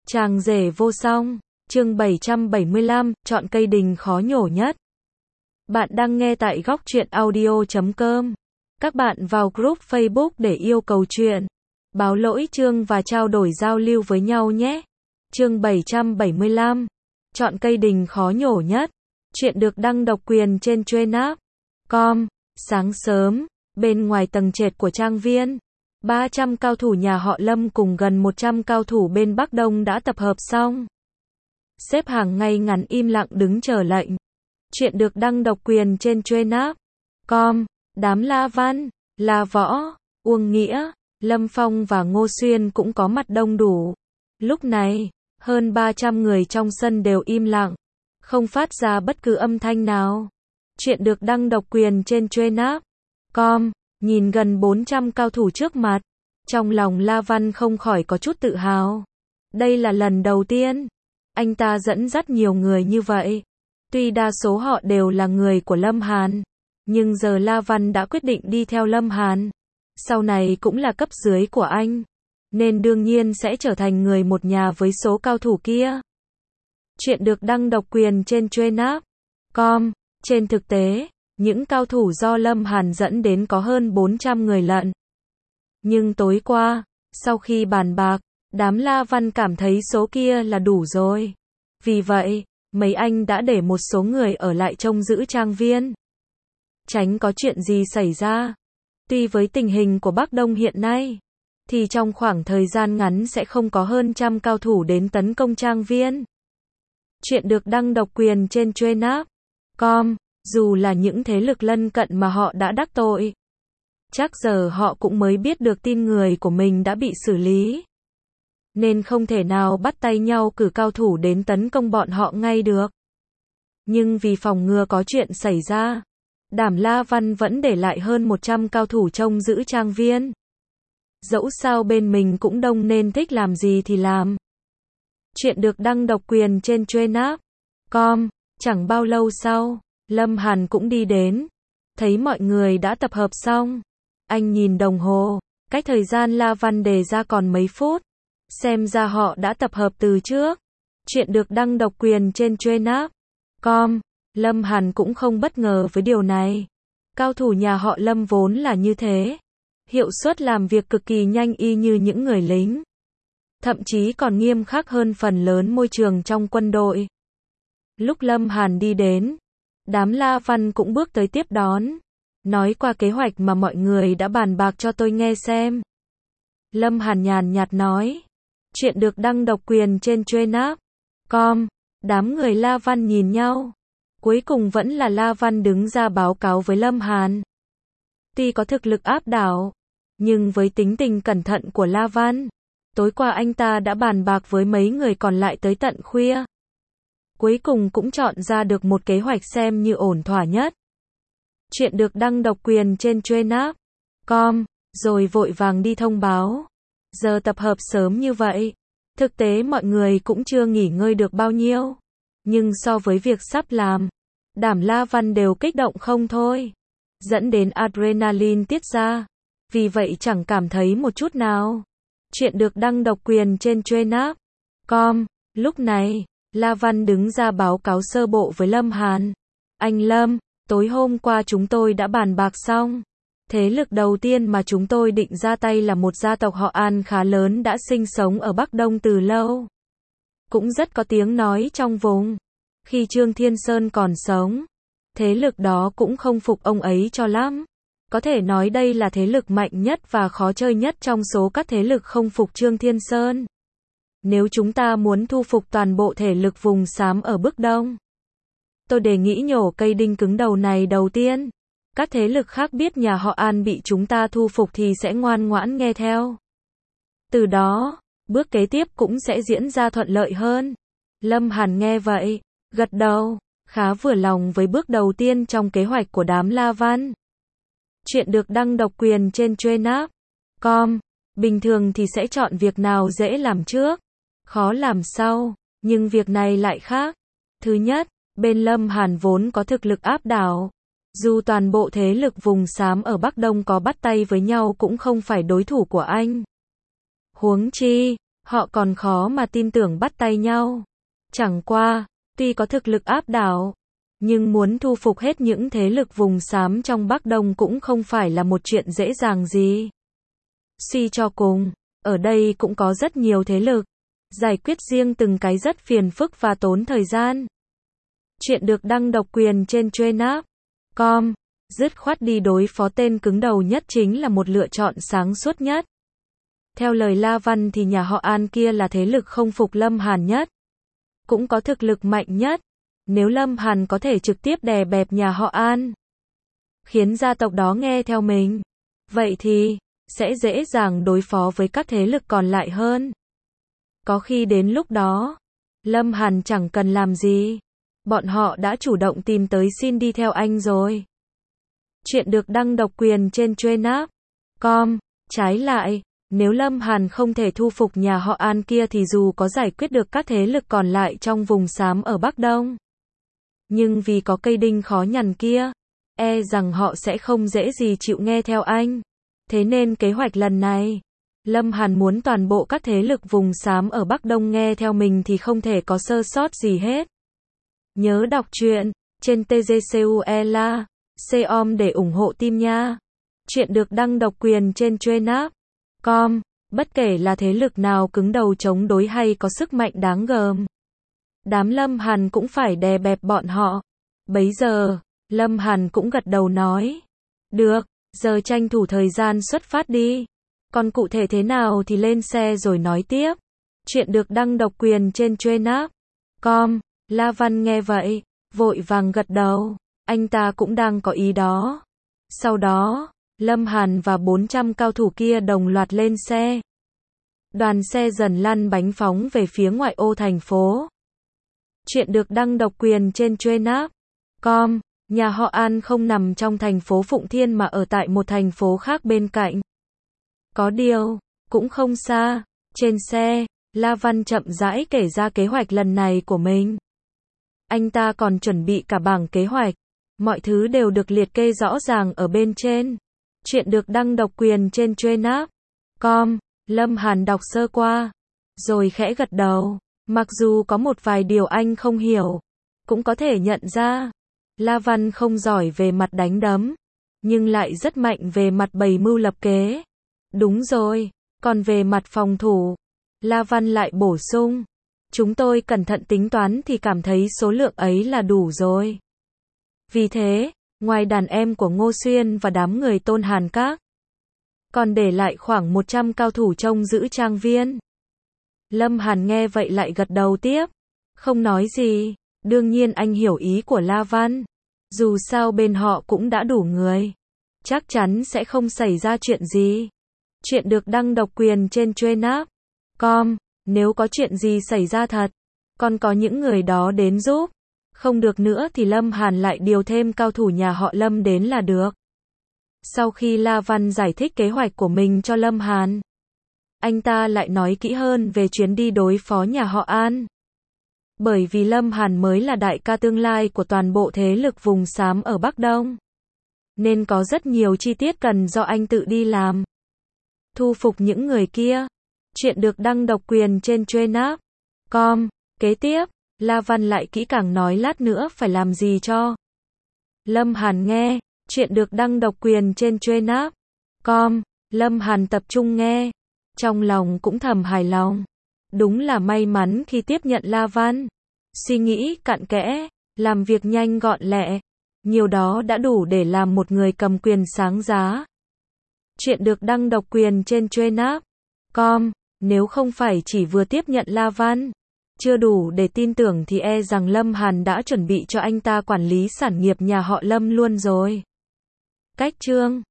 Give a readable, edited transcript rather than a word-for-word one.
Chàng rể vô song, chương 775, chọn cây đình khó nhổ nhất. Bạn đang nghe tại góc truyện audio.com. Các bạn vào group Facebook để yêu cầu truyện, báo lỗi chương và trao đổi giao lưu với nhau nhé. Chương 775, chọn cây đình khó nhổ nhất. Chuyện được đăng độc quyền trên Truyện.com. Sáng sớm, bên ngoài tầng trệt của trang viên, 300 cao thủ nhà họ Lâm cùng gần 100 cao thủ bên Bắc Đông đã tập hợp xong. Xếp hàng ngay ngắn im lặng đứng chờ lệnh. Chuyện được đăng độc quyền trên Truyện.com. Đám La Văn, La Võ, Uông Nghĩa, Lâm Phong và Ngô Xuyên cũng có mặt đông đủ. Lúc này, hơn 300 người trong sân đều im lặng, không phát ra bất cứ âm thanh nào. Chuyện được đăng độc quyền trên Truyện.com. Nhìn gần 400 cao thủ trước mặt, trong lòng La Văn không khỏi có chút tự hào. Đây là lần đầu tiên anh ta dẫn dắt nhiều người như vậy. Tuy đa số họ đều là người của Lâm Hàn, nhưng giờ La Văn đã quyết định đi theo Lâm Hàn. Sau này cũng là cấp dưới của anh, nên đương nhiên sẽ trở thành người một nhà với số cao thủ kia. Chuyện được đăng độc quyền trên Truyện.com. Trên thực tế, những cao thủ do Lâm Hàn dẫn đến có hơn 400 người lận. Nhưng tối qua, sau khi bàn bạc, đám La Văn cảm thấy số kia là đủ rồi. Vì vậy, mấy anh đã để một số người ở lại trông giữ trang viên, tránh có chuyện gì xảy ra. Tuy với tình hình của Bắc Đông hiện nay, thì trong khoảng thời gian ngắn sẽ không có hơn trăm cao thủ đến tấn công trang viên. Chuyện được đăng độc quyền trên Truyện.com. Dù là những thế lực lân cận mà họ đã đắc tội, chắc giờ họ cũng mới biết được tin người của mình đã bị xử lý, nên không thể nào bắt tay nhau cử cao thủ đến tấn công bọn họ ngay được. Nhưng vì phòng ngừa có chuyện xảy ra, đám La Văn vẫn để lại hơn 100 cao thủ trông giữ trang viên. Dẫu sao bên mình cũng đông nên thích làm gì thì làm. Chuyện được đăng độc quyền trên Truyện.com. Chẳng bao lâu sau, Lâm Hàn cũng đi đến, thấy mọi người đã tập hợp xong. Anh nhìn đồng hồ, cách thời gian La Văn đề ra còn mấy phút. Xem ra họ đã tập hợp từ trước. Chuyện được đăng độc quyền trên Truyện.com. Lâm Hàn cũng không bất ngờ với điều này. Cao thủ nhà họ Lâm vốn là như thế. Hiệu suất làm việc cực kỳ nhanh y như những người lính. Thậm chí còn nghiêm khắc hơn phần lớn môi trường trong quân đội. Lúc Lâm Hàn đi đến, đám La Văn cũng bước tới tiếp đón. Nói qua kế hoạch mà mọi người đã bàn bạc cho tôi nghe xem. Lâm Hàn nhàn nhạt nói. Chuyện được đăng độc quyền trên Truyện.com. Đám người La Văn nhìn nhau. Cuối cùng vẫn là La Văn đứng ra báo cáo với Lâm Hàn. Tuy có thực lực áp đảo, nhưng với tính tình cẩn thận của La Văn, tối qua anh ta đã bàn bạc với mấy người còn lại tới tận khuya. Cuối cùng cũng chọn ra được một kế hoạch xem như ổn thỏa nhất. Chuyện được đăng độc quyền trên Truyện.com, rồi vội vàng đi thông báo. Giờ tập hợp sớm như vậy, thực tế mọi người cũng chưa nghỉ ngơi được bao nhiêu. Nhưng so với việc sắp làm, đám La Văn đều kích động không thôi, dẫn đến adrenaline tiết ra. Vì vậy chẳng cảm thấy một chút nào. Chuyện được đăng độc quyền trên Truyện.com. Lúc này, La Văn đứng ra báo cáo sơ bộ với Lâm Hàn. Anh Lâm, tối hôm qua chúng tôi đã bàn bạc xong. Thế lực đầu tiên mà chúng tôi định ra tay là một gia tộc họ An khá lớn đã sinh sống ở Bắc Đông từ lâu. Cũng rất có tiếng nói trong vùng. Khi Trương Thiên Sơn còn sống, thế lực đó cũng không phục ông ấy cho lắm. Có thể nói đây là thế lực mạnh nhất và khó chơi nhất trong số các thế lực không phục Trương Thiên Sơn. Nếu chúng ta muốn thu phục toàn bộ thể lực vùng xám ở Bắc Đông, tôi đề nghị nhổ cây đinh cứng đầu này đầu tiên. Các thế lực khác biết nhà họ An bị chúng ta thu phục thì sẽ ngoan ngoãn nghe theo. Từ đó, bước kế tiếp cũng sẽ diễn ra thuận lợi hơn. Lâm Hàn nghe vậy, gật đầu, khá vừa lòng với bước đầu tiên trong kế hoạch của đám La Văn. Chuyện được đăng độc quyền trên Truyện.com. Bình thường thì sẽ chọn việc nào dễ làm trước, khó làm sau, nhưng việc này lại khác. Thứ nhất, bên Lâm Hàn vốn có thực lực áp đảo. Dù toàn bộ thế lực vùng xám ở Bắc Đông có bắt tay với nhau cũng không phải đối thủ của anh. Huống chi, Họ còn khó mà tin tưởng bắt tay nhau. Chẳng qua, tuy có thực lực áp đảo, nhưng muốn thu phục hết những thế lực vùng xám trong Bắc Đông cũng không phải là một chuyện dễ dàng gì. Suy cho cùng, ở đây cũng có rất nhiều thế lực. Giải quyết riêng từng cái rất phiền phức và tốn thời gian. Chuyện được đăng độc quyền trên Truyện.com. Dứt khoát đi đối phó tên cứng đầu nhất chính là một lựa chọn sáng suốt nhất. Theo lời La Văn thì nhà họ An kia là thế lực không phục Lâm Hàn nhất. Cũng có thực lực mạnh nhất. Nếu Lâm Hàn có thể trực tiếp đè bẹp nhà họ An, khiến gia tộc đó nghe theo mình, vậy thì sẽ dễ dàng đối phó với các thế lực còn lại hơn. Có khi đến lúc đó, Lâm Hàn chẳng cần làm gì, bọn họ đã chủ động tìm tới xin đi theo anh rồi. Chuyện được đăng độc quyền trên Truyện.com. Trái lại, nếu Lâm Hàn không thể thu phục nhà họ An kia thì dù có giải quyết được các thế lực còn lại trong vùng xám ở Bắc Đông, nhưng vì có cây đinh khó nhằn kia, e rằng họ sẽ không dễ gì chịu nghe theo anh. Thế nên kế hoạch lần này, Lâm Hàn muốn toàn bộ các thế lực vùng xám ở Bắc Đông nghe theo mình thì không thể có sơ sót gì hết. Nhớ đọc truyện trên TGCUELA.com để ủng hộ team nha. Chuyện được đăng độc quyền trên Truyện.com. Bất kể là thế lực nào cứng đầu chống đối hay có sức mạnh đáng gờm, đám Lâm Hàn cũng phải đè bẹp bọn họ. Bấy giờ, Lâm Hàn cũng gật đầu nói. Được, giờ tranh thủ thời gian xuất phát đi. Còn cụ thể thế nào thì lên xe rồi nói tiếp. Chuyện được đăng độc quyền trên Truyện.com. La Văn nghe vậy, vội vàng gật đầu. Anh ta cũng đang có ý đó. Sau đó, Lâm Hàn và 400 cao thủ kia đồng loạt lên xe. Đoàn xe dần lăn bánh phóng về phía ngoại ô thành phố. Chuyện được đăng độc quyền trên Truyện.com. Nhà họ An không nằm trong thành phố Phụng Thiên mà ở tại một thành phố khác bên cạnh. Có điều, cũng không xa. Trên xe, La Văn chậm rãi kể ra kế hoạch lần này của mình. Anh ta còn chuẩn bị cả bảng kế hoạch. Mọi thứ đều được liệt kê rõ ràng ở bên trên. Chuyện được đăng độc quyền trên Truyện.com. Lâm Hàn đọc sơ qua, rồi khẽ gật đầu. Mặc dù có một vài điều anh không hiểu, cũng có thể nhận ra. La Văn không giỏi về mặt đánh đấm, nhưng lại rất mạnh về mặt bày mưu lập kế. Đúng rồi, còn về mặt phòng thủ, La Văn lại bổ sung. Chúng tôi cẩn thận tính toán thì cảm thấy số lượng ấy là đủ rồi. Vì thế, ngoài đàn em của Ngô Xuyên và đám người Tôn Hàn Các, còn để lại khoảng 100 cao thủ trông giữ trang viên. Lâm Hàn nghe vậy lại gật đầu tiếp. Không nói gì, đương nhiên anh hiểu ý của La Văn. Dù sao bên họ cũng đã đủ người, chắc chắn sẽ không xảy ra chuyện gì. Chuyện được đăng độc quyền trên Truyện.com. Nếu có chuyện gì xảy ra thật, còn có những người đó đến giúp. Không được nữa thì Lâm Hàn lại điều thêm cao thủ nhà họ Lâm đến là được. Sau khi La Văn giải thích kế hoạch của mình cho Lâm Hàn, anh ta lại nói kỹ hơn về chuyến đi đối phó nhà họ An. Bởi vì Lâm Hàn mới là đại ca tương lai của toàn bộ thế lực vùng xám ở Bắc Đông, nên có rất nhiều chi tiết cần do anh tự đi làm. Thu phục những người kia. Chuyện được đăng độc quyền trên Truyện.com. Kế tiếp, La Văn lại kỹ càng nói lát nữa phải làm gì cho Lâm Hàn nghe. Chuyện được đăng độc quyền trên Truyện.com. Lâm Hàn tập trung nghe, trong lòng cũng thầm hài lòng. Đúng là may mắn khi tiếp nhận La Văn. Suy nghĩ cặn kẽ, làm việc nhanh gọn lẹ, nhiều đó đã đủ để làm một người cầm quyền sáng giá. Chuyện được đăng độc quyền trên Truyện.com. Nếu không phải chỉ vừa tiếp nhận La Văn, chưa đủ để tin tưởng thì e rằng Lâm Hàn đã chuẩn bị cho anh ta quản lý sản nghiệp nhà họ Lâm luôn rồi. Cách chương